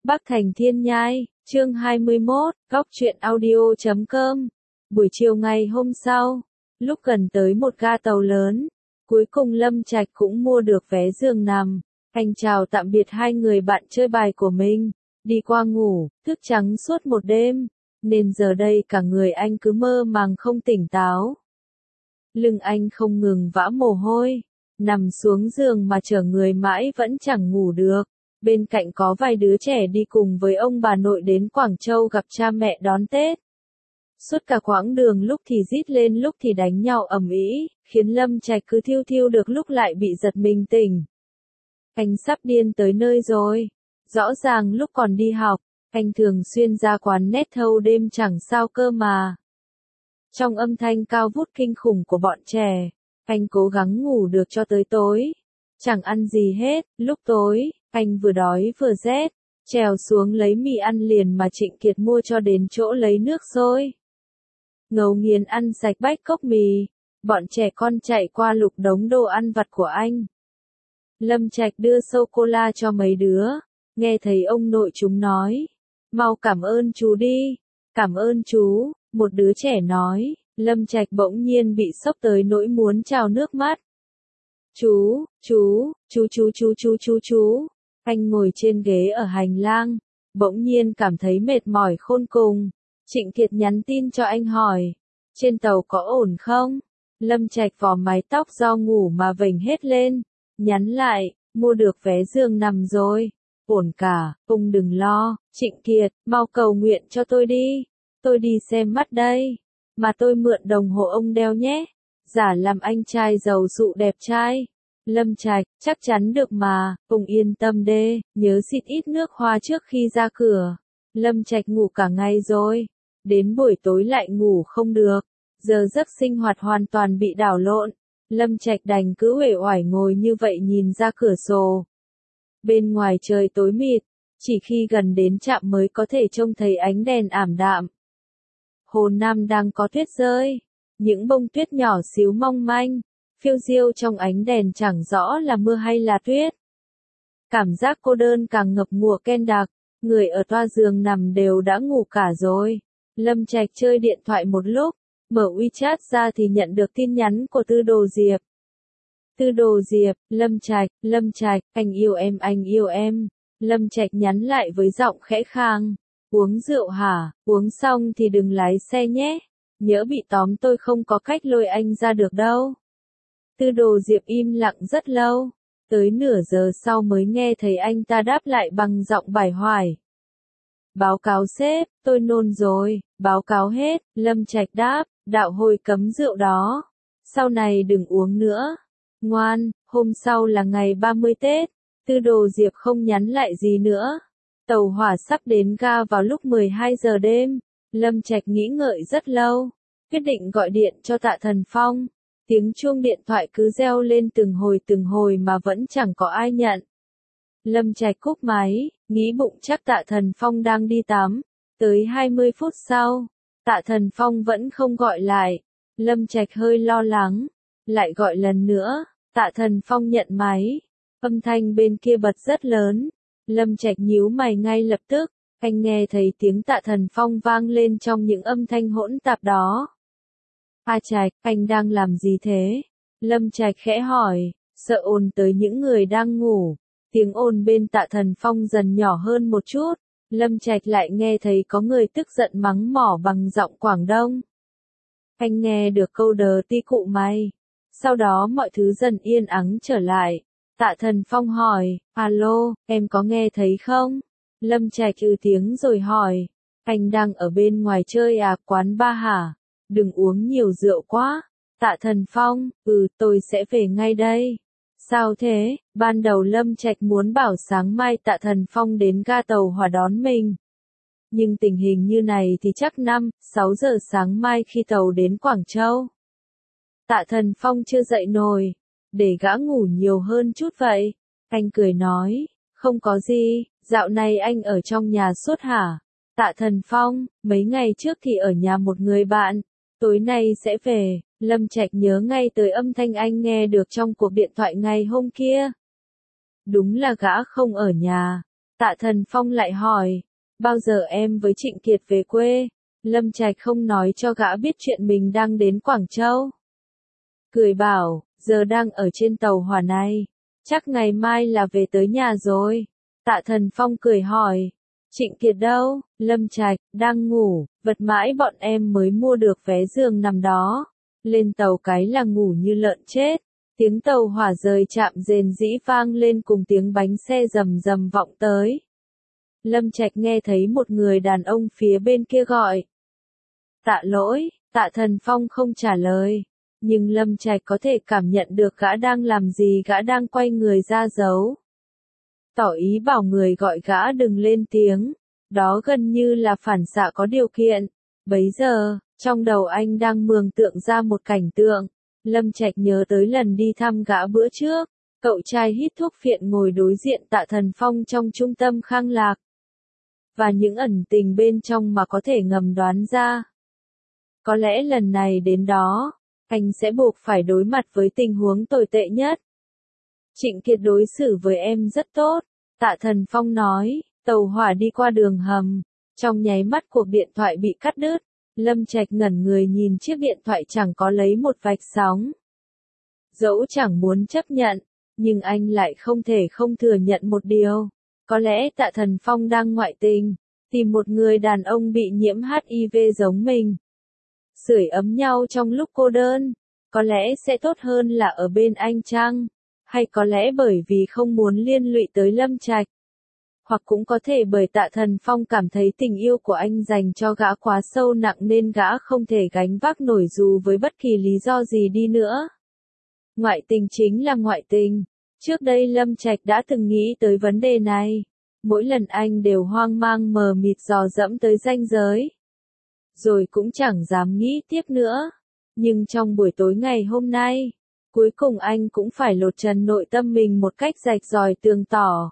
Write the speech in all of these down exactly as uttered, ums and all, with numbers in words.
Bắc Thành Thiên Nhai, chương hai mươi mốt, góc truyện audio chấm com. Buổi chiều ngày hôm sau, lúc gần tới một ga tàu lớn, cuối cùng Lâm Trạch cũng mua được vé giường nằm. Anh chào tạm biệt hai người bạn chơi bài của mình, đi qua ngủ, thức trắng suốt một đêm, nên giờ đây cả người anh cứ mơ màng không tỉnh táo. Lưng anh không ngừng vã mồ hôi, nằm xuống giường mà chở người mãi vẫn chẳng ngủ được. Bên cạnh có vài đứa trẻ đi cùng với ông bà nội đến Quảng Châu gặp cha mẹ đón Tết. Suốt cả quãng đường lúc thì rít lên lúc thì đánh nhau ầm ĩ, khiến Lâm Trạch cứ thiêu thiêu được lúc lại bị giật mình tỉnh. Anh sắp điên tới nơi rồi. Rõ ràng lúc còn đi học, anh thường xuyên ra quán net thâu đêm chẳng sao cơ mà. Trong âm thanh cao vút kinh khủng của bọn trẻ, anh cố gắng ngủ được cho tới tối. Chẳng ăn gì hết, lúc tối, anh vừa đói vừa rét, trèo xuống lấy mì ăn liền mà Trịnh Kiệt mua cho đến chỗ lấy nước sôi. Ngấu nghiến ăn sạch bách cốc mì, bọn trẻ con chạy qua lục đống đồ ăn vặt của anh. Lâm Trạch đưa sô-cô-la cho mấy đứa, nghe thấy ông nội chúng nói, mau cảm ơn chú đi, cảm ơn chú, một đứa trẻ nói. Lâm Trạch bỗng nhiên bị sốc tới nỗi muốn trào nước mắt. Chú, chú, chú chú chú chú chú chú. Anh ngồi trên ghế ở hành lang, bỗng nhiên cảm thấy mệt mỏi khôn cùng. Trịnh Kiệt nhắn tin cho anh hỏi, trên tàu có ổn không? Lâm Trạch vò mái tóc do ngủ mà vểnh hết lên, nhắn lại, mua được vé giường nằm rồi, ổn cả, ông đừng lo. Trịnh Kiệt, mau cầu nguyện cho tôi đi, tôi đi xem mắt đây, mà tôi mượn đồng hồ ông đeo nhé, giả làm anh trai giàu sụ đẹp trai. Lâm Trạch, chắc chắn được mà, ông yên tâm đê, nhớ xịt ít nước hoa trước khi ra cửa. Lâm Trạch ngủ cả ngày rồi, đến buổi tối lại ngủ không được, giờ giấc sinh hoạt hoàn toàn bị đảo lộn. Lâm Trạch đành cứ uể oải ngồi như vậy nhìn ra cửa sổ. Bên ngoài trời tối mịt, chỉ khi gần đến trạm mới có thể trông thấy ánh đèn ảm đạm. Hồ Nam đang có tuyết rơi, những bông tuyết nhỏ xíu mong manh, phiêu diêu trong ánh đèn chẳng rõ là mưa hay là tuyết. Cảm giác cô đơn càng ngập ngụa ken đặc, người ở toa giường nằm đều đã ngủ cả rồi. Lâm Trạch chơi điện thoại một lúc, mở WeChat ra thì nhận được tin nhắn của Tư Đồ Diệp. Tư Đồ Diệp, Lâm Trạch, Lâm Trạch, anh yêu em, anh yêu em. Lâm Trạch nhắn lại với giọng khẽ khang, uống rượu hả, uống xong thì đừng lái xe nhé, nhỡ bị tóm tôi không có cách lôi anh ra được đâu. Tư Đồ Diệp im lặng rất lâu, tới nửa giờ sau mới nghe thấy anh ta đáp lại bằng giọng bải hoài. Báo cáo sếp, tôi nôn rồi, báo cáo hết. Lâm Trạch đáp, đạo hồi cấm rượu đó, sau này đừng uống nữa. Ngoan, hôm sau là ngày ba mươi Tết, Tư Đồ Diệp không nhắn lại gì nữa. Tàu hỏa sắp đến ga vào lúc mười hai giờ đêm, Lâm Trạch nghĩ ngợi rất lâu, quyết định gọi điện cho Tạ Thần Phong. Tiếng chuông điện thoại cứ reo lên từng hồi từng hồi mà vẫn chẳng có ai nhận. Lâm Trạch cúp máy, nghĩ bụng chắc Tạ Thần Phong đang đi tắm. Tới hai mươi phút sau, Tạ Thần Phong vẫn không gọi lại. Lâm Trạch hơi lo lắng, lại gọi lần nữa, Tạ Thần Phong nhận máy. Âm thanh bên kia bật rất lớn. Lâm Trạch nhíu mày ngay lập tức, anh nghe thấy tiếng Tạ Thần Phong vang lên trong những âm thanh hỗn tạp đó. A Trạch, anh đang làm gì thế? Lâm Trạch khẽ hỏi, sợ ồn tới những người đang ngủ. Tiếng ồn bên Tạ Thần Phong dần nhỏ hơn một chút, Lâm Trạch lại nghe thấy có người tức giận mắng mỏ bằng giọng Quảng Đông. Anh nghe được câu đờ ti cụ mày. Sau đó mọi thứ dần yên ắng trở lại. Tạ Thần Phong hỏi, alo, em có nghe thấy không? Lâm Trạch ừ tiếng rồi hỏi, anh đang ở bên ngoài chơi à, quán ba hả? Đừng uống nhiều rượu quá. Tạ Thần Phong, ừ, tôi sẽ về ngay đây. Sao thế? Ban đầu Lâm Trạch muốn bảo sáng mai Tạ Thần Phong đến ga tàu hỏa đón mình. Nhưng tình hình như này thì chắc năm, sáu giờ sáng mai khi tàu đến Quảng Châu. Tạ Thần Phong chưa dậy nổi, để gã ngủ nhiều hơn chút vậy. Anh cười nói, không có gì, dạo này anh ở trong nhà suốt hả? Tạ Thần Phong, mấy ngày trước thì ở nhà một người bạn, tối nay sẽ về. Lâm Trạch nhớ ngay tới âm thanh anh nghe được trong cuộc điện thoại ngày hôm kia. Đúng là gã không ở nhà. Tạ Tạ Thần Phong lại hỏi, bao giờ em với Trịnh Kiệt về quê? Lâm Trạch không nói cho gã biết chuyện mình đang đến Quảng Châu. Cười bảo, giờ đang ở trên tàu hỏa này, chắc ngày mai là về tới nhà rồi. Tạ Thần Phong cười hỏi, Trịnh Kiệt đâu? Lâm Trạch, đang ngủ, vật mãi bọn em mới mua được vé giường nằm đó. Lên tàu cái là ngủ như lợn chết. Tiếng tàu hỏa rời chạm rền rĩ vang lên cùng tiếng bánh xe rầm rầm vọng tới. Lâm Trạch nghe thấy một người đàn ông phía bên kia gọi. Tạ Lỗi, Tạ Thần Phong không trả lời. Nhưng Lâm Trạch có thể cảm nhận được gã đang làm gì, gã đang quay người ra giấu. Tỏ ý bảo người gọi gã đừng lên tiếng. Đó gần như là phản xạ có điều kiện. Bấy giờ, trong đầu anh đang mường tượng ra một cảnh tượng. Lâm Trạch nhớ tới lần đi thăm gã bữa trước. Cậu trai hít thuốc phiện ngồi đối diện Tạ Thần Phong trong trung tâm Khang Lạc. Và những ẩn tình bên trong mà có thể ngầm đoán ra. Có lẽ lần này đến đó, anh sẽ buộc phải đối mặt với tình huống tồi tệ nhất. Trịnh Kiệt đối xử với em rất tốt, Tạ Thần Phong nói. Tàu hỏa đi qua đường hầm. Trong nháy mắt cuộc điện thoại bị cắt đứt. Lâm Trạch ngẩn người nhìn chiếc điện thoại chẳng có lấy một vạch sóng. Dẫu chẳng muốn chấp nhận, nhưng anh lại không thể không thừa nhận một điều. Có lẽ Tạ Thần Phong đang ngoại tình, tìm một người đàn ông bị nhiễm hát i vê giống mình. Sưởi ấm nhau trong lúc cô đơn, có lẽ sẽ tốt hơn là ở bên anh chăng? Hay có lẽ bởi vì không muốn liên lụy tới Lâm Trạch? Hoặc cũng có thể bởi Tạ Thần Phong cảm thấy tình yêu của anh dành cho gã quá sâu nặng nên gã không thể gánh vác nổi dù với bất kỳ lý do gì đi nữa. Ngoại tình chính là ngoại tình. Trước đây Lâm Trạch đã từng nghĩ tới vấn đề này. Mỗi lần anh đều hoang mang mờ mịt dò dẫm tới ranh giới. Rồi cũng chẳng dám nghĩ tiếp nữa. Nhưng trong buổi tối ngày hôm nay, cuối cùng anh cũng phải lột trần nội tâm mình một cách rạch ròi tường tỏ.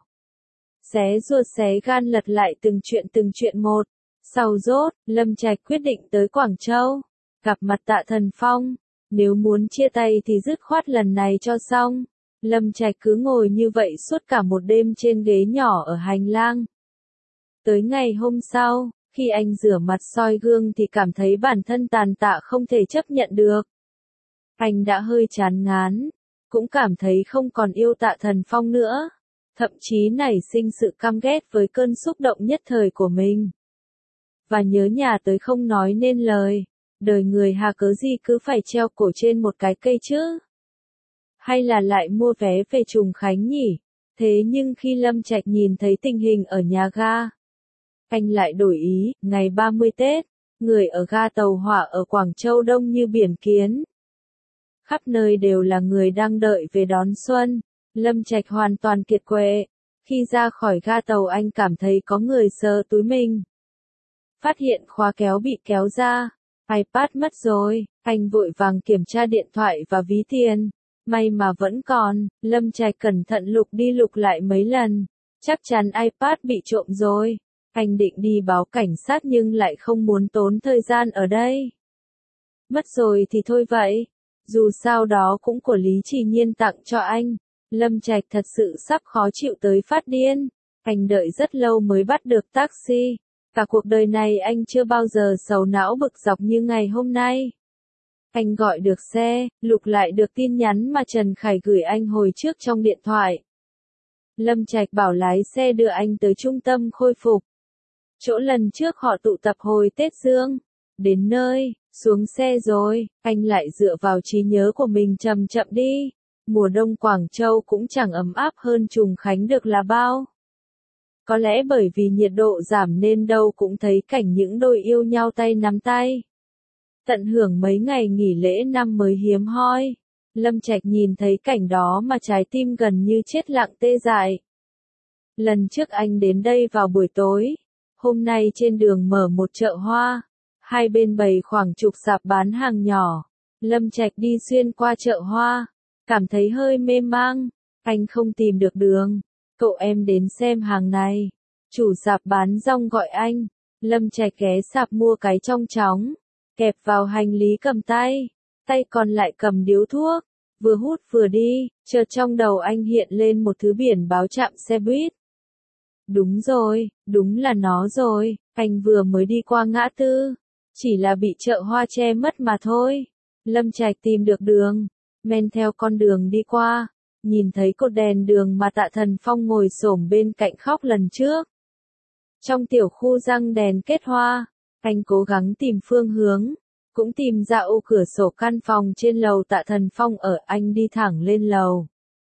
Xé ruột xé gan lật lại từng chuyện từng chuyện một. Sau rốt, Lâm Trạch quyết định tới Quảng Châu. Gặp mặt Tạ Thần Phong. Nếu muốn chia tay thì dứt khoát lần này cho xong. Lâm Trạch cứ ngồi như vậy suốt cả một đêm trên ghế nhỏ ở hành lang. Tới ngày hôm sau, khi anh rửa mặt soi gương thì cảm thấy bản thân tàn tạ không thể chấp nhận được. Anh đã hơi chán ngán, cũng cảm thấy không còn yêu Tạ Thần Phong nữa. Thậm chí nảy sinh sự căm ghét với cơn xúc động nhất thời của mình. Và nhớ nhà tới không nói nên lời. Đời người hà cớ gì cứ phải treo cổ trên một cái cây chứ? Hay là lại mua vé về Trùng Khánh nhỉ? Thế nhưng khi Lâm Trạch nhìn thấy tình hình ở nhà ga, anh lại đổi ý. Ngày ba mươi Tết, người ở ga tàu hỏa ở Quảng Châu đông như biển kiến. Khắp nơi đều là người đang đợi về đón xuân. Lâm Trạch hoàn toàn kiệt quệ. Khi ra khỏi ga tàu anh cảm thấy có người sờ túi mình. Phát hiện khóa kéo bị kéo ra. iPad mất rồi. Anh vội vàng kiểm tra điện thoại và ví tiền. May mà vẫn còn. Lâm Trạch cẩn thận lục đi lục lại mấy lần. Chắc chắn iPad bị trộm rồi. Anh định đi báo cảnh sát nhưng lại không muốn tốn thời gian ở đây. Mất rồi thì thôi vậy. Dù sao đó cũng của Lý Trì Nhiên tặng cho anh. Lâm Trạch thật sự sắp khó chịu tới phát điên. Anh đợi rất lâu mới bắt được taxi. Cả cuộc đời này anh chưa bao giờ sầu não bực dọc như ngày hôm nay. Anh gọi được xe, lục lại được tin nhắn mà Trần Khải gửi anh hồi trước trong điện thoại. Lâm Trạch bảo lái xe đưa anh tới trung tâm khôi phục. Chỗ lần trước họ tụ tập hồi Tết Dương. Đến nơi, xuống xe rồi, anh lại dựa vào trí nhớ của mình chậm chậm đi. Mùa đông Quảng Châu cũng chẳng ấm áp hơn Trùng Khánh được là bao. Có lẽ bởi vì nhiệt độ giảm nên đâu cũng thấy cảnh những đôi yêu nhau tay nắm tay. Tận hưởng mấy ngày nghỉ lễ năm mới hiếm hoi. Lâm Trạch nhìn thấy cảnh đó mà trái tim gần như chết lặng tê dại. Lần trước anh đến đây vào buổi tối. Hôm nay trên đường mở một chợ hoa. Hai bên bày khoảng chục sạp bán hàng nhỏ. Lâm Trạch đi xuyên qua chợ hoa. Cảm thấy hơi mê mang. Anh không tìm được đường. Cậu em đến xem hàng này. Chủ sạp bán rong gọi anh. Lâm Trạch ghé sạp mua cái trong chóng. Kẹp vào hành lý cầm tay. Tay còn lại cầm điếu thuốc. Vừa hút vừa đi. Chợt trong đầu anh hiện lên một thứ biển báo trạm xe buýt. Đúng rồi, đúng là nó rồi, anh vừa mới đi qua ngã tư. Chỉ là bị chợ hoa che mất mà thôi. Lâm Trạch tìm được đường, men theo con đường đi qua, nhìn thấy cột đèn đường mà Tạ Thần Phong ngồi xổm bên cạnh khóc lần trước. Trong tiểu khu răng đèn kết hoa, anh cố gắng tìm phương hướng, cũng tìm ra ô cửa sổ căn phòng trên lầu Tạ Thần Phong ở, anh đi thẳng lên lầu.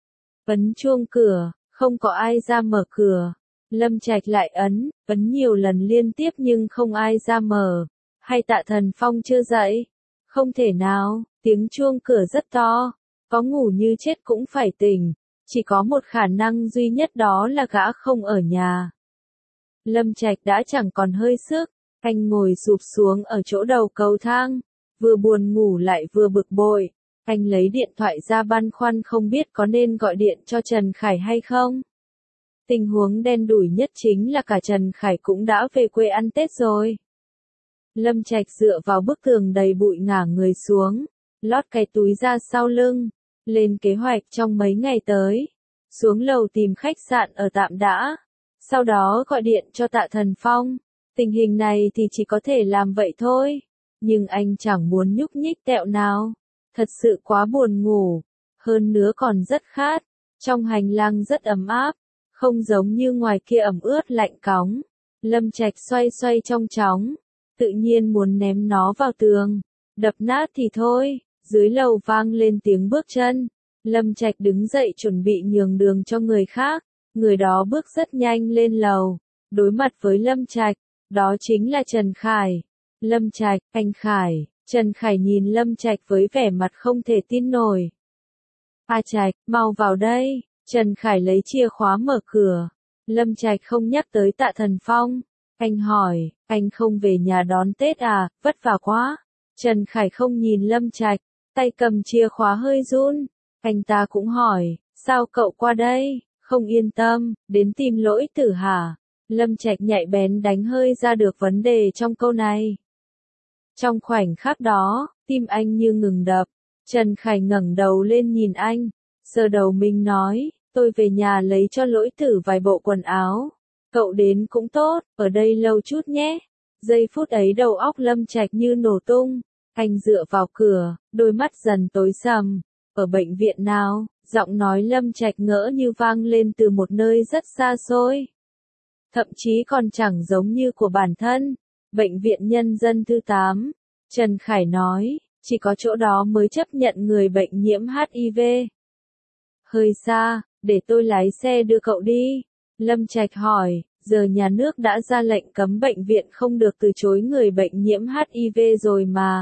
Ấn chuông cửa, không có ai ra mở cửa. Lâm Trạch lại ấn, ấn nhiều lần liên tiếp nhưng không ai ra mở. Hay Tạ Thần Phong chưa dậy? Không thể nào, tiếng chuông cửa rất to, có ngủ như chết cũng phải tỉnh, chỉ có một khả năng duy nhất đó là gã không ở nhà. Lâm Trạch đã chẳng còn hơi sức, anh ngồi sụp xuống ở chỗ đầu cầu thang, vừa buồn ngủ lại vừa bực bội, anh lấy điện thoại ra băn khoăn không biết có nên gọi điện cho Trần Khải hay không. Tình huống đen đủi nhất chính là cả Trần Khải cũng đã về quê ăn Tết rồi. Lâm Trạch dựa vào bức tường đầy bụi ngả người xuống, lót cái túi ra sau lưng, lên kế hoạch trong mấy ngày tới, xuống lầu tìm khách sạn ở tạm đã, sau đó gọi điện cho Tạ Thần Phong. Tình hình này thì chỉ có thể làm vậy thôi, nhưng anh chẳng muốn nhúc nhích tẹo nào, thật sự quá buồn ngủ, hơn nữa còn rất khát, trong hành lang rất ấm áp, không giống như ngoài kia ẩm ướt lạnh cóng. Lâm Trạch xoay xoay trong chóng, tự nhiên muốn ném nó vào tường, đập nát thì thôi. Dưới lầu vang lên tiếng bước chân, Lâm Trạch đứng dậy chuẩn bị nhường đường cho người khác, người đó bước rất nhanh lên lầu, đối mặt với Lâm Trạch, đó chính là Trần Khải. Lâm Trạch, anh Khải. Trần Khải nhìn Lâm Trạch với vẻ mặt không thể tin nổi. A Trạch, mau vào đây. Trần Khải lấy chìa khóa mở cửa. Lâm Trạch không nhắc tới Tạ Thần Phong. Anh hỏi, anh không về nhà đón Tết à, vất vả quá. Trần Khải không nhìn Lâm Trạch, tay cầm chìa khóa hơi run. Anh ta cũng hỏi, sao cậu qua đây, không yên tâm, đến tìm lỗi tử hả? Lâm Trạch nhạy bén đánh hơi ra được vấn đề trong câu này. Trong khoảnh khắc đó, tim anh như ngừng đập. Trần Khải ngẩng đầu lên nhìn anh, sờ đầu mình nói, tôi về nhà lấy cho lỗi tử vài bộ quần áo. Cậu đến cũng tốt, ở đây lâu chút nhé. Giây phút ấy đầu óc Lâm Trạch như nổ tung. Anh dựa vào cửa, đôi mắt dần tối sầm. Ở bệnh viện nào? Giọng nói Lâm Trạch ngỡ như vang lên từ một nơi rất xa xôi. Thậm chí còn chẳng giống như của bản thân. Bệnh viện Nhân dân thứ tám. Trần Khải nói, chỉ có chỗ đó mới chấp nhận người bệnh nhiễm hát i vê. Hơi xa, để tôi lái xe đưa cậu đi. Lâm Trạch hỏi, giờ nhà nước đã ra lệnh cấm bệnh viện không được từ chối người bệnh nhiễm hát i vê rồi mà.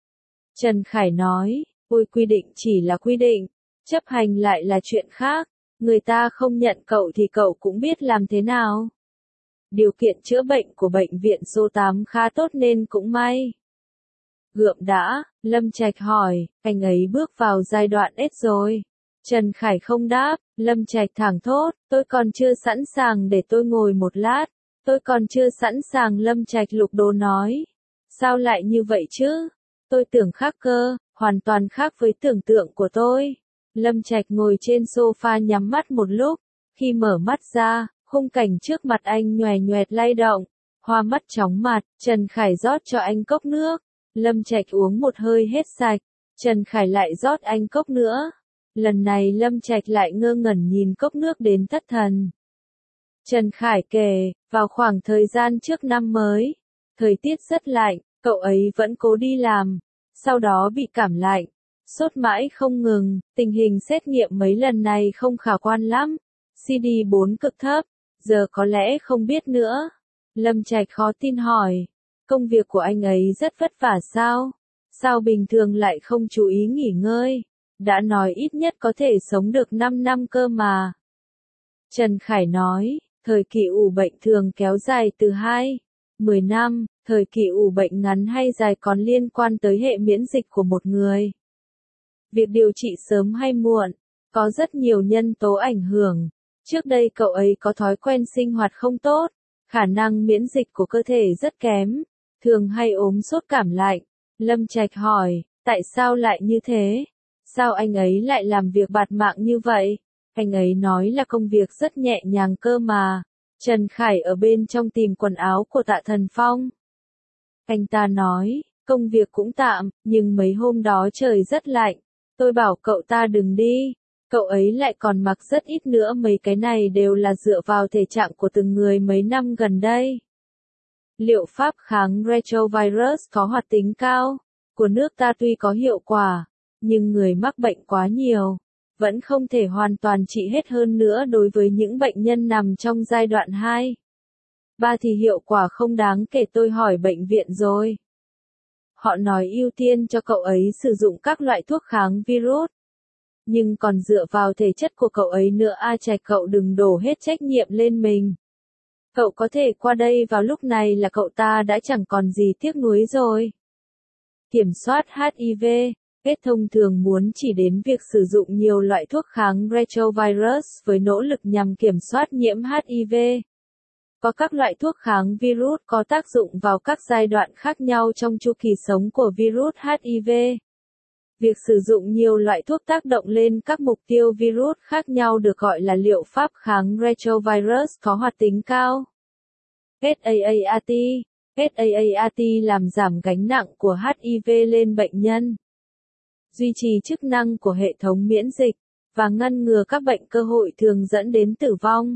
Trần Khải nói, ôi quy định chỉ là quy định, chấp hành lại là chuyện khác, người ta không nhận cậu thì cậu cũng biết làm thế nào. Điều kiện chữa bệnh của bệnh viện số tám khá tốt nên cũng may. Gượng đã, Lâm Trạch hỏi, anh ấy bước vào giai đoạn ết rồi. Trần Khải không đáp, Lâm Trạch thẳng thốt, tôi còn chưa sẵn sàng để tôi ngồi một lát, tôi còn chưa sẵn sàng. Lâm Trạch lục đồ nói, sao lại như vậy chứ? Tôi tưởng khác cơ, hoàn toàn khác với tưởng tượng của tôi. Lâm Trạch ngồi trên sofa nhắm mắt một lúc, khi mở mắt ra, khung cảnh trước mặt anh nhoè nhoẹt lay động, hoa mắt chóng mặt. Trần Khải rót cho anh cốc nước, Lâm Trạch uống một hơi hết sạch, Trần Khải lại rót anh cốc nữa. Lần này Lâm Trạch lại ngơ ngẩn nhìn cốc nước đến thất thần. Trần Khải kể, vào khoảng thời gian trước năm mới, thời tiết rất lạnh, cậu ấy vẫn cố đi làm, sau đó bị cảm lạnh, sốt mãi không ngừng, tình hình xét nghiệm mấy lần này không khả quan lắm, xê đê bốn cực thấp, giờ có lẽ không biết nữa. Lâm Trạch khó tin hỏi, công việc của anh ấy rất vất vả sao? Sao bình thường lại không chú ý nghỉ ngơi? Đã nói ít nhất có thể sống được năm năm cơ mà. Trần Khải nói, thời kỳ ủ bệnh thường kéo dài từ hai đến mười năm, thời kỳ ủ bệnh ngắn hay dài còn liên quan tới hệ miễn dịch của một người. Việc điều trị sớm hay muộn, có rất nhiều nhân tố ảnh hưởng. Trước đây cậu ấy có thói quen sinh hoạt không tốt, khả năng miễn dịch của cơ thể rất kém, thường hay ốm sốt cảm lạnh. Lâm Trạch hỏi, tại sao lại như thế? Sao anh ấy lại làm việc bạt mạng như vậy? Anh ấy nói là công việc rất nhẹ nhàng cơ mà. Trần Khải ở bên trong tìm quần áo của Tạ Thần Phong. Anh ta nói, công việc cũng tạm, nhưng mấy hôm đó trời rất lạnh. Tôi bảo cậu ta đừng đi. Cậu ấy lại còn mặc rất ít nữa, mấy cái này đều là dựa vào thể trạng của từng người mấy năm gần đây. Liệu pháp kháng retrovirus có hoạt tính cao của nước ta tuy có hiệu quả, nhưng người mắc bệnh quá nhiều, vẫn không thể hoàn toàn trị hết, hơn nữa đối với những bệnh nhân nằm trong giai đoạn hai, ba thì hiệu quả không đáng kể. Tôi hỏi bệnh viện rồi. Họ nói ưu tiên cho cậu ấy sử dụng các loại thuốc kháng virus. Nhưng còn dựa vào thể chất của cậu ấy nữa. A Trạch, cậu đừng đổ hết trách nhiệm lên mình. Cậu có thể qua đây vào lúc này là cậu ta đã chẳng còn gì tiếc nuối rồi. Kiểm soát hát i vê, AIDS thông thường muốn chỉ đến việc sử dụng nhiều loại thuốc kháng retrovirus với nỗ lực nhằm kiểm soát nhiễm hát i vê. Có các loại thuốc kháng virus có tác dụng vào các giai đoạn khác nhau trong chu kỳ sống của virus hát i vê. Việc sử dụng nhiều loại thuốc tác động lên các mục tiêu virus khác nhau được gọi là liệu pháp kháng retrovirus có hoạt tính cao. SAART. SAART làm giảm gánh nặng của hát i vê lên bệnh nhân, duy trì chức năng của hệ thống miễn dịch, và ngăn ngừa các bệnh cơ hội thường dẫn đến tử vong.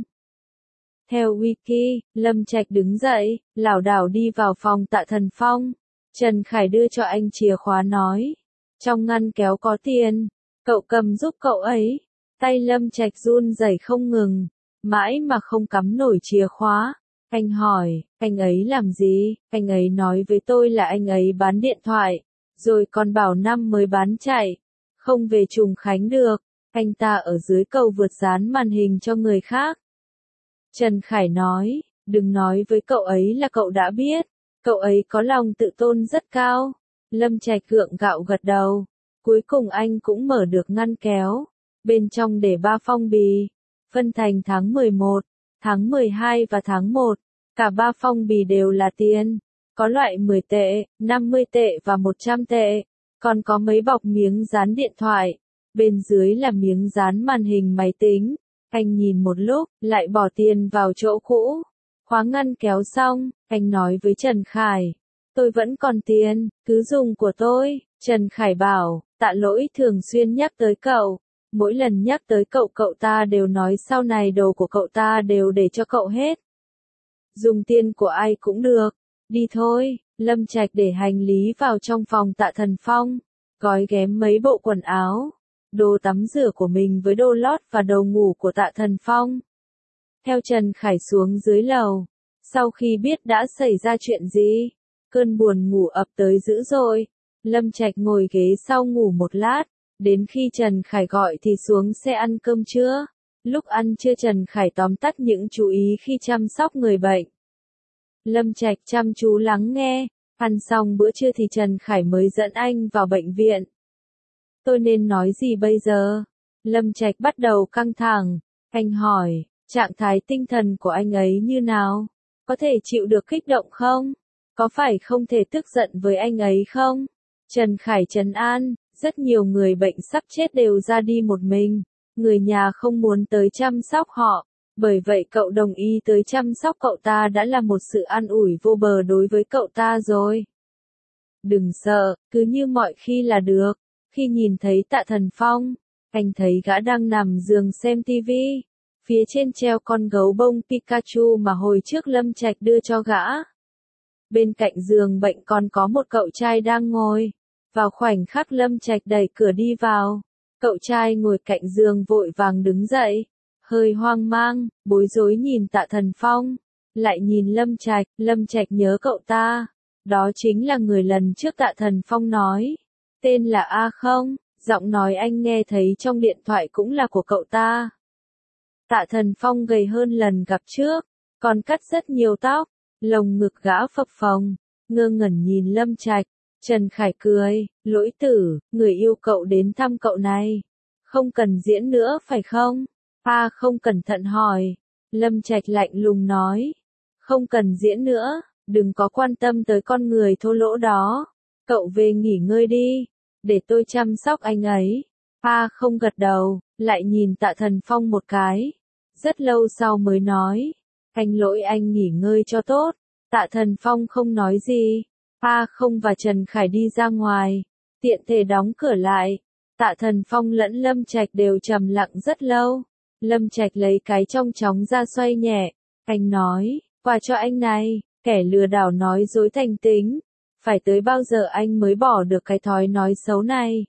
Theo Wiki, Lâm Trạch đứng dậy, lảo đảo đi vào phòng Tạ Thần Phong. Trần Khải đưa cho anh chìa khóa nói, trong ngăn kéo có tiền, cậu cầm giúp cậu ấy. Tay Lâm Trạch run rẩy không ngừng, mãi mà không cắm nổi chìa khóa. Anh hỏi, anh ấy làm gì? Anh ấy nói với tôi là anh ấy bán điện thoại, rồi còn bảo năm mới bán chạy, không về Trùng Khánh được. Anh ta ở dưới cầu vượt dán màn hình cho người khác. Trần Khải nói, đừng nói với cậu ấy là cậu đã biết, cậu ấy có lòng tự tôn rất cao. Lâm Trạch gượng gạo gật đầu. Cuối cùng anh cũng mở được ngăn kéo. Bên trong để ba phong bì, phân thành tháng mười một, tháng mười hai và tháng một. Cả ba phong bì đều là tiền. Có loại mười tệ, năm mươi tệ và một trăm tệ. Còn có mấy bọc miếng dán điện thoại. Bên dưới là miếng dán màn hình máy tính. Anh nhìn một lúc, lại bỏ tiền vào chỗ cũ. Khóa ngăn kéo xong, anh nói với Trần Khải, tôi vẫn còn tiền, cứ dùng của tôi. Trần Khải bảo, Tạ Lỗi thường xuyên nhắc tới cậu. Mỗi lần nhắc tới cậu, cậu ta đều nói sau này đồ của cậu ta đều để cho cậu hết. Dùng tiền của ai cũng được. Đi thôi. Lâm Trạch để hành lý vào trong phòng Tạ Thần Phong, gói ghém mấy bộ quần áo, đồ tắm rửa của mình với đồ lót và đồ ngủ của Tạ Thần Phong. Theo Trần Khải xuống dưới lầu. Sau khi biết đã xảy ra chuyện gì, cơn buồn ngủ ập tới dữ dội. Lâm Trạch ngồi ghế sau ngủ một lát, đến khi Trần Khải gọi thì xuống xe ăn cơm trưa. Lúc ăn trưa Trần Khải tóm tắt những chú ý khi chăm sóc người bệnh. Lâm Trạch chăm chú lắng nghe. Ăn xong bữa trưa thì Trần Khải mới dẫn anh vào bệnh viện. Tôi nên nói gì bây giờ? Lâm Trạch bắt đầu căng thẳng. Anh hỏi, trạng thái tinh thần của anh ấy như nào? Có thể chịu được kích động không? Có phải không thể tức giận với anh ấy không? Trần Khải trấn an, rất nhiều người bệnh sắp chết đều ra đi một mình. Người nhà không muốn tới chăm sóc họ. Bởi vậy cậu đồng ý tới chăm sóc cậu ta đã là một sự an ủi vô bờ đối với cậu ta rồi. Đừng sợ, cứ như mọi khi là được. Khi nhìn thấy Tạ Thần Phong, anh thấy gã đang nằm giường xem tivi. Phía trên treo con gấu bông Pikachu mà hồi trước Lâm Trạch đưa cho gã. Bên cạnh giường bệnh còn có một cậu trai đang ngồi. Vào khoảnh khắc Lâm Trạch đẩy cửa đi vào, cậu trai ngồi cạnh giường vội vàng đứng dậy, hơi hoang mang, bối rối nhìn Tạ Thần Phong, lại nhìn Lâm Trạch. Lâm Trạch nhớ cậu ta, đó chính là người lần trước Tạ Thần Phong nói, tên là A không, giọng nói anh nghe thấy trong điện thoại cũng là của cậu ta. Tạ Thần Phong gầy hơn lần gặp trước, còn cắt rất nhiều tóc, lồng ngực gã phập phồng, ngơ ngẩn nhìn Lâm Trạch. Trần Khải cười, Lỗi tử, người yêu cậu đến thăm cậu này. Không cần diễn nữa phải không? A không cẩn thận hỏi. Lâm Trạch lạnh lùng nói. Không cần diễn nữa, đừng có quan tâm tới con người thô lỗ đó. Cậu về nghỉ ngơi đi, để tôi chăm sóc anh ấy. A không gật đầu, lại nhìn Tạ Thần Phong một cái. Rất lâu sau mới nói. Anh lỗi anh nghỉ ngơi cho tốt. Tạ Thần Phong không nói gì. A không và Trần Khải đi ra ngoài. Tiện thể đóng cửa lại. Tạ Thần Phong lẫn Lâm Trạch đều trầm lặng rất lâu. Lâm Trạch lấy cái trong chóng ra xoay nhẹ. Anh nói, quà cho anh này, kẻ lừa đảo nói dối thành tính. Phải tới bao giờ anh mới bỏ được cái thói nói xấu này?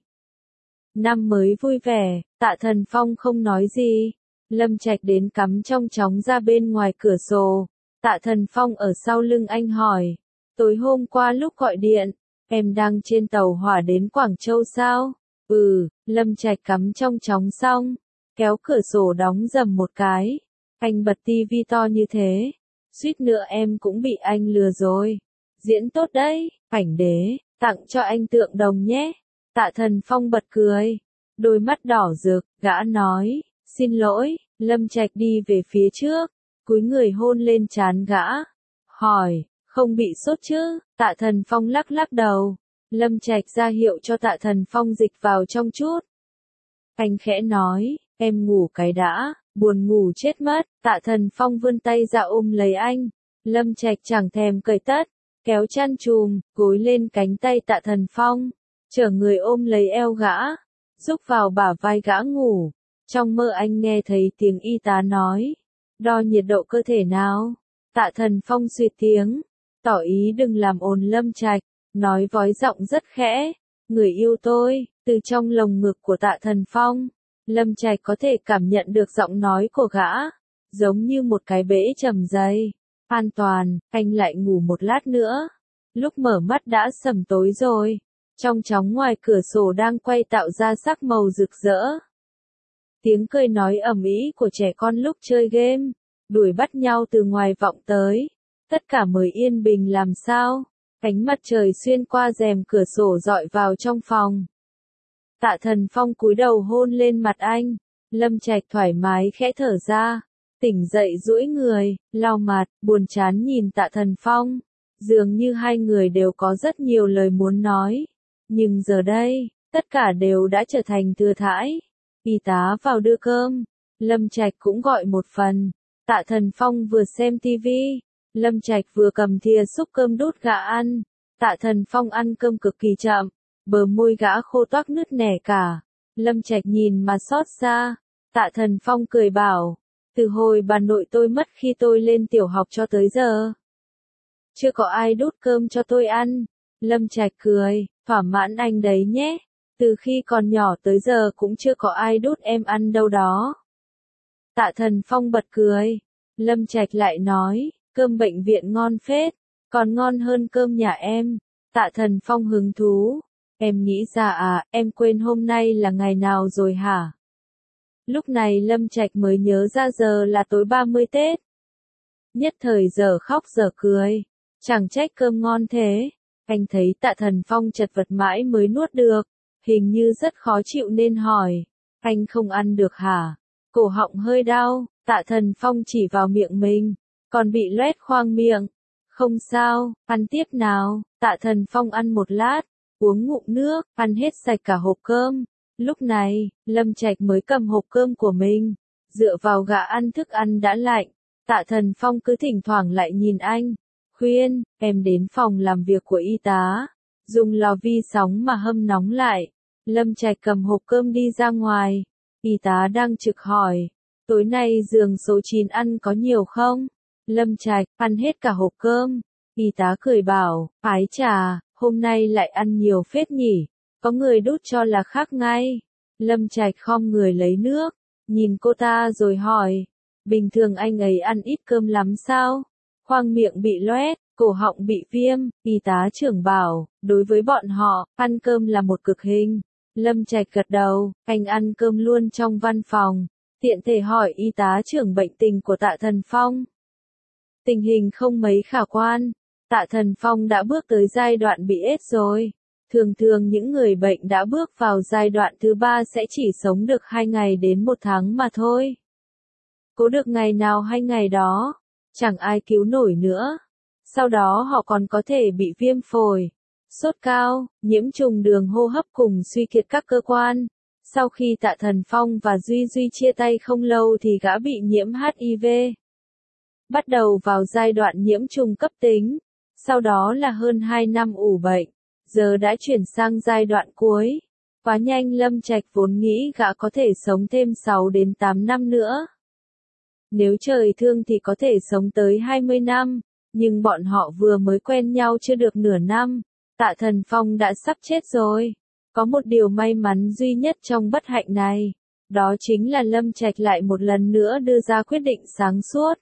Năm mới vui vẻ, Tạ Thần Phong không nói gì. Lâm Trạch đến cắm trong chóng ra bên ngoài cửa sổ. Tạ Thần Phong ở sau lưng anh hỏi, tối hôm qua lúc gọi điện, em đang trên tàu hỏa đến Quảng Châu sao? Ừ, Lâm Trạch cắm trong chóng xong, kéo cửa sổ đóng rầm một cái. Anh bật tivi to như thế, suýt nữa em cũng bị anh lừa rồi. Diễn tốt đấy, Ảnh Đế, tặng cho anh tượng đồng nhé. Tạ Thần Phong bật cười, đôi mắt đỏ rực, gã nói, xin lỗi. Lâm Trạch đi về phía trước, cúi người hôn lên trán gã, hỏi, không bị sốt chứ? Tạ Thần Phong lắc lắc đầu. Lâm Trạch ra hiệu cho Tạ Thần Phong dịch vào trong chút. Anh khẽ nói, em ngủ cái đã, buồn ngủ chết mất. Tạ Thần Phong vươn tay ra ôm lấy anh. Lâm Trạch chẳng thèm cởi tất, kéo chăn chùm, gối lên cánh tay Tạ Thần Phong, chở người ôm lấy eo gã, rúc vào bả vai gã ngủ. Trong mơ anh nghe thấy tiếng y tá nói, đo nhiệt độ cơ thể nào. Tạ Thần Phong suýt tiếng, tỏ ý đừng làm ồn Lâm Trạch, nói vói giọng rất khẽ, người yêu tôi. Từ trong lồng ngực của Tạ Thần Phong, Lâm Trạch có thể cảm nhận được giọng nói của gã, giống như một cái bể trầm dây. An toàn, anh lại ngủ một lát nữa. Lúc mở mắt đã sầm tối rồi, trong chóng ngoài cửa sổ đang quay tạo ra sắc màu rực rỡ. Tiếng cười nói ầm ĩ của trẻ con lúc chơi game, đuổi bắt nhau từ ngoài vọng tới. Tất cả mới yên bình làm sao? Ánh mặt trời xuyên qua rèm cửa sổ dọi vào trong phòng. Tạ Thần Phong cúi đầu hôn lên mặt anh. Lâm Trạch thoải mái khẽ thở ra, tỉnh dậy duỗi người, lau mặt, buồn chán nhìn Tạ Thần Phong. Dường như hai người đều có rất nhiều lời muốn nói, nhưng giờ đây, tất cả đều đã trở thành thừa thãi. Y tá vào đưa cơm, Lâm Trạch cũng gọi một phần. Tạ Thần Phong vừa xem tivi, Lâm Trạch vừa cầm thìa xúc cơm đút gã ăn. Tạ Thần Phong ăn cơm cực kỳ chậm, bờ môi gã khô toác nứt nẻ cả. Lâm Trạch nhìn mà xót xa. Tạ Thần Phong cười bảo, từ hồi bà nội tôi mất khi tôi lên tiểu học cho tới giờ, chưa có ai đút cơm cho tôi ăn. Lâm Trạch cười, thỏa mãn anh đấy nhé. Từ khi còn nhỏ tới giờ cũng chưa có ai đút em ăn đâu đó. Tạ Thần Phong bật cười. Lâm Trạch lại nói, cơm bệnh viện ngon phết, còn ngon hơn cơm nhà em. Tạ Thần Phong hứng thú. Em nghĩ ra à, em quên hôm nay là ngày nào rồi hả? Lúc này Lâm Trạch mới nhớ ra giờ là tối ba mươi Tết. Nhất thời giờ khóc giờ cười. Chẳng trách cơm ngon thế. Anh thấy Tạ Thần Phong chật vật mãi mới nuốt được. Hình như rất khó chịu nên hỏi. Anh không ăn được hả? Cổ họng hơi đau. Tạ Thần Phong chỉ vào miệng mình. Còn bị loét khoang miệng. Không sao, ăn tiếp nào. Tạ Thần Phong ăn một lát. Uống ngụm nước, ăn hết sạch cả hộp cơm. Lúc này, Lâm Trạch mới cầm hộp cơm của mình. Dựa vào gã ăn thức ăn đã lạnh. Tạ Thần Phong cứ thỉnh thoảng lại nhìn anh. Khuyên, em đến phòng làm việc của y tá. Dùng lò vi sóng mà hâm nóng lại. Lâm Trạch cầm hộp cơm đi ra ngoài. Y tá đang trực hỏi. Tối nay giường số chín ăn có nhiều không? Lâm Trạch, ăn hết cả hộp cơm. Y tá cười bảo, ái chà, hôm nay lại ăn nhiều phết nhỉ. Có người đút cho là khác ngay. Lâm Trạch khom người lấy nước. Nhìn cô ta rồi hỏi. Bình thường anh ấy ăn ít cơm lắm sao? Khoang miệng bị loét, cổ họng bị viêm. Y tá trưởng bảo, đối với bọn họ, ăn cơm là một cực hình. Lâm Trạch gật đầu, anh ăn cơm luôn trong văn phòng. Tiện thể hỏi y tá trưởng bệnh tình của Tạ Thần Phong. Tình hình không mấy khả quan. Tạ Thần Phong đã bước tới giai đoạn bị ết rồi. Thường thường những người bệnh đã bước vào giai đoạn thứ ba sẽ chỉ sống được hai ngày đến một tháng mà thôi. Cố được ngày nào hay ngày đó, chẳng ai cứu nổi nữa. Sau đó họ còn có thể bị viêm phổi, sốt cao, nhiễm trùng đường hô hấp cùng suy kiệt các cơ quan. Sau khi Tạ Thần Phong và Duy Duy chia tay không lâu thì gã bị nhiễm H I V. Bắt đầu vào giai đoạn nhiễm trùng cấp tính, sau đó là hơn hai năm ủ bệnh, giờ đã chuyển sang giai đoạn cuối. Quá nhanh, Lâm Trạch vốn nghĩ gã có thể sống thêm sáu đến tám năm nữa. Nếu trời thương thì có thể sống tới hai mươi năm, nhưng bọn họ vừa mới quen nhau chưa được nửa năm, Tạ Thần Phong đã sắp chết rồi. Có một điều may mắn duy nhất trong bất hạnh này, đó chính là Lâm Trạch lại một lần nữa đưa ra quyết định sáng suốt.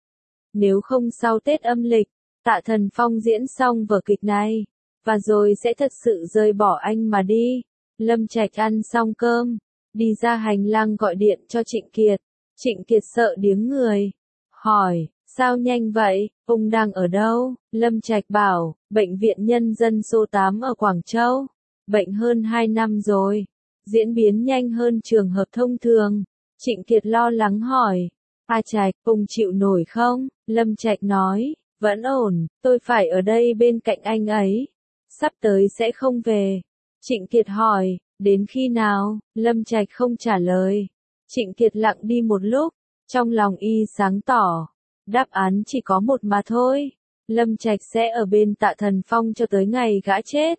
Nếu không sau Tết âm lịch, Tạ Thần Phong diễn xong vở kịch này, và rồi sẽ thật sự rời bỏ anh mà đi. Lâm Trạch ăn xong cơm, đi ra hành lang gọi điện cho Trịnh Kiệt. Trịnh Kiệt sợ điếng người, hỏi, sao nhanh vậy, ông đang ở đâu? Lâm Trạch bảo, bệnh viện nhân dân số tám ở Quảng Châu. Bệnh hơn hai năm rồi, diễn biến nhanh hơn trường hợp thông thường. Trịnh Kiệt lo lắng hỏi, A Trạch, ông chịu nổi không? Lâm Trạch nói, vẫn ổn, tôi phải ở đây bên cạnh anh ấy. Sắp tới sẽ không về. Trịnh Kiệt hỏi, đến khi nào? Lâm Trạch không trả lời. Trịnh Kiệt lặng đi một lúc, trong lòng y sáng tỏ. Đáp án chỉ có một mà thôi. Lâm Trạch sẽ ở bên Tạ Thần Phong cho tới ngày gã chết.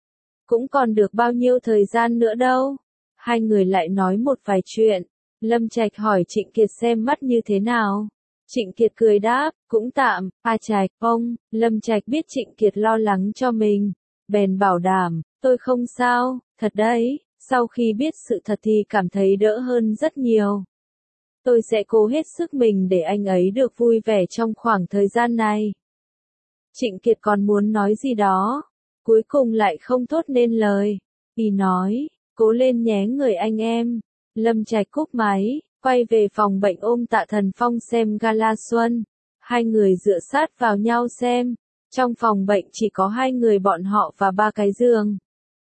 Cũng còn được bao nhiêu thời gian nữa đâu. Hai người lại nói một vài chuyện. Lâm Trạch hỏi Trịnh Kiệt xem mắt như thế nào. Trịnh Kiệt cười đáp, cũng tạm. A Trạch, ông. Lâm Trạch biết Trịnh Kiệt lo lắng cho mình, bèn bảo đảm, tôi không sao, thật đấy. Sau khi biết sự thật thì cảm thấy đỡ hơn rất nhiều. Tôi sẽ cố hết sức mình để anh ấy được vui vẻ trong khoảng thời gian này. Trịnh Kiệt còn muốn nói gì đó, cuối cùng lại không thốt nên lời. Y nói, cố lên nhé người anh em. Lâm Trạch cúp máy, quay về phòng bệnh ôm Tạ Thần Phong xem gala xuân. Hai người dựa sát vào nhau xem. Trong phòng bệnh chỉ có hai người bọn họ và ba cái giường.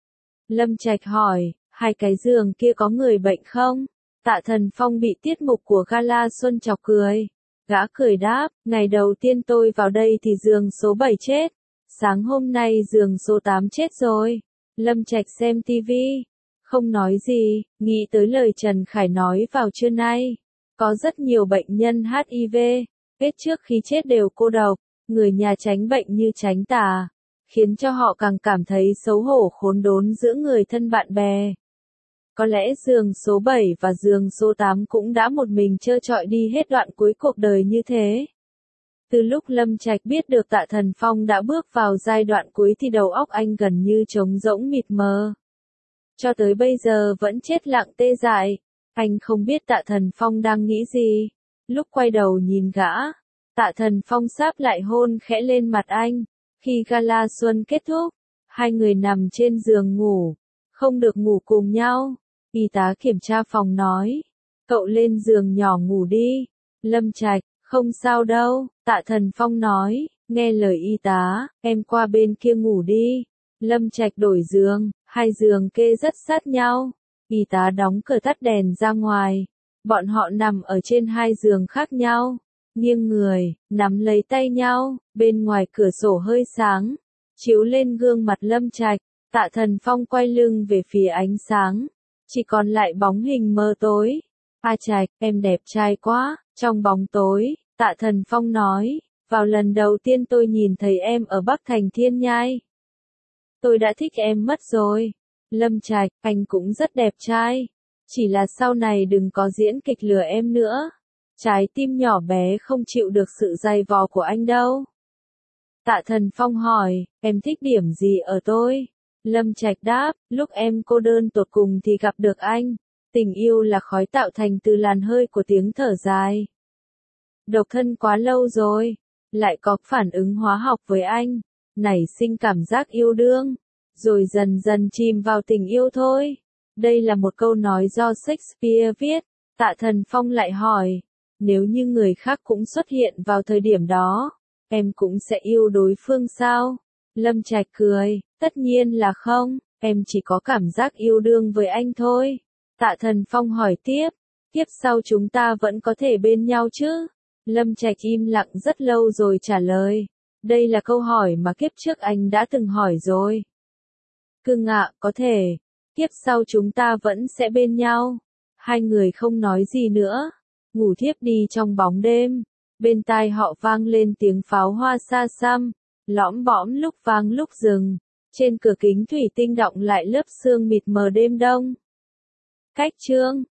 Lâm Trạch hỏi, hai cái giường kia có người bệnh không? Tạ Thần Phong bị tiết mục của gala xuân chọc cười. Gã cười đáp, ngày đầu tiên tôi vào đây thì giường số bảy chết. Sáng hôm nay giường số tám chết rồi. Lâm Trạch xem tivi, không nói gì, nghĩ tới lời Trần Khải nói vào trưa nay. Có rất nhiều bệnh nhân hát i vê, kết trước khi chết đều cô độc, người nhà tránh bệnh như tránh tà, khiến cho họ càng cảm thấy xấu hổ khốn đốn giữa người thân bạn bè. Có lẽ giường số bảy và giường số tám cũng đã một mình trơ trọi đi hết đoạn cuối cuộc đời như thế. Từ lúc Lâm Trạch biết được Tạ Thần Phong đã bước vào giai đoạn cuối thì đầu óc anh gần như trống rỗng mịt mờ. Cho tới bây giờ vẫn chết lặng tê dại. Anh không biết Tạ Thần Phong đang nghĩ gì. Lúc quay đầu nhìn gã, Tạ Thần Phong sáp lại hôn khẽ lên mặt anh. Khi gala xuân kết thúc, hai người nằm trên giường ngủ, không được ngủ cùng nhau. Y tá kiểm tra phòng nói, cậu lên giường nhỏ ngủ đi. Lâm Trạch, không sao đâu. Tạ Thần Phong nói, nghe lời y tá, em qua bên kia ngủ đi. Lâm Trạch đổi giường, hai giường kê rất sát nhau. Y tá đóng cửa tắt đèn ra ngoài. Bọn họ nằm ở trên hai giường khác nhau, nghiêng người, nắm lấy tay nhau, bên ngoài cửa sổ hơi sáng, chiếu lên gương mặt Lâm Trạch. Tạ Thần Phong quay lưng về phía ánh sáng, chỉ còn lại bóng hình mơ tối. A Trạch, em đẹp trai quá. Trong bóng tối, Tạ Thần Phong nói, vào lần đầu tiên tôi nhìn thấy em ở Bắc Thành Thiên Nhai, tôi đã thích em mất rồi. Lâm Trạch, anh cũng rất đẹp trai. Chỉ là sau này đừng có diễn kịch lừa em nữa. Trái tim nhỏ bé không chịu được sự dày vò của anh đâu. Tạ Thần Phong hỏi, em thích điểm gì ở tôi? Lâm Trạch đáp, lúc em cô đơn tột cùng thì gặp được anh. Tình yêu là khói tạo thành từ làn hơi của tiếng thở dài. Độc thân quá lâu rồi, lại có phản ứng hóa học với anh, nảy sinh cảm giác yêu đương, rồi dần dần chìm vào tình yêu thôi. Đây là một câu nói do Shakespeare viết. Tạ Thần Phong lại hỏi, nếu như người khác cũng xuất hiện vào thời điểm đó, em cũng sẽ yêu đối phương sao? Lâm Trạch cười, tất nhiên là không, em chỉ có cảm giác yêu đương với anh thôi. Tạ Thần Phong hỏi tiếp, kiếp sau chúng ta vẫn có thể bên nhau chứ? Lâm Trạch im lặng rất lâu rồi trả lời, đây là câu hỏi mà kiếp trước anh đã từng hỏi rồi. Cưng ạ, có thể, kiếp sau chúng ta vẫn sẽ bên nhau. Hai người không nói gì nữa, ngủ thiếp đi trong bóng đêm. Bên tai họ vang lên tiếng pháo hoa xa xăm, lõm bõm lúc vang lúc dừng. Trên cửa kính thủy tinh đọng lại lớp sương mịt mờ đêm đông. Cách chương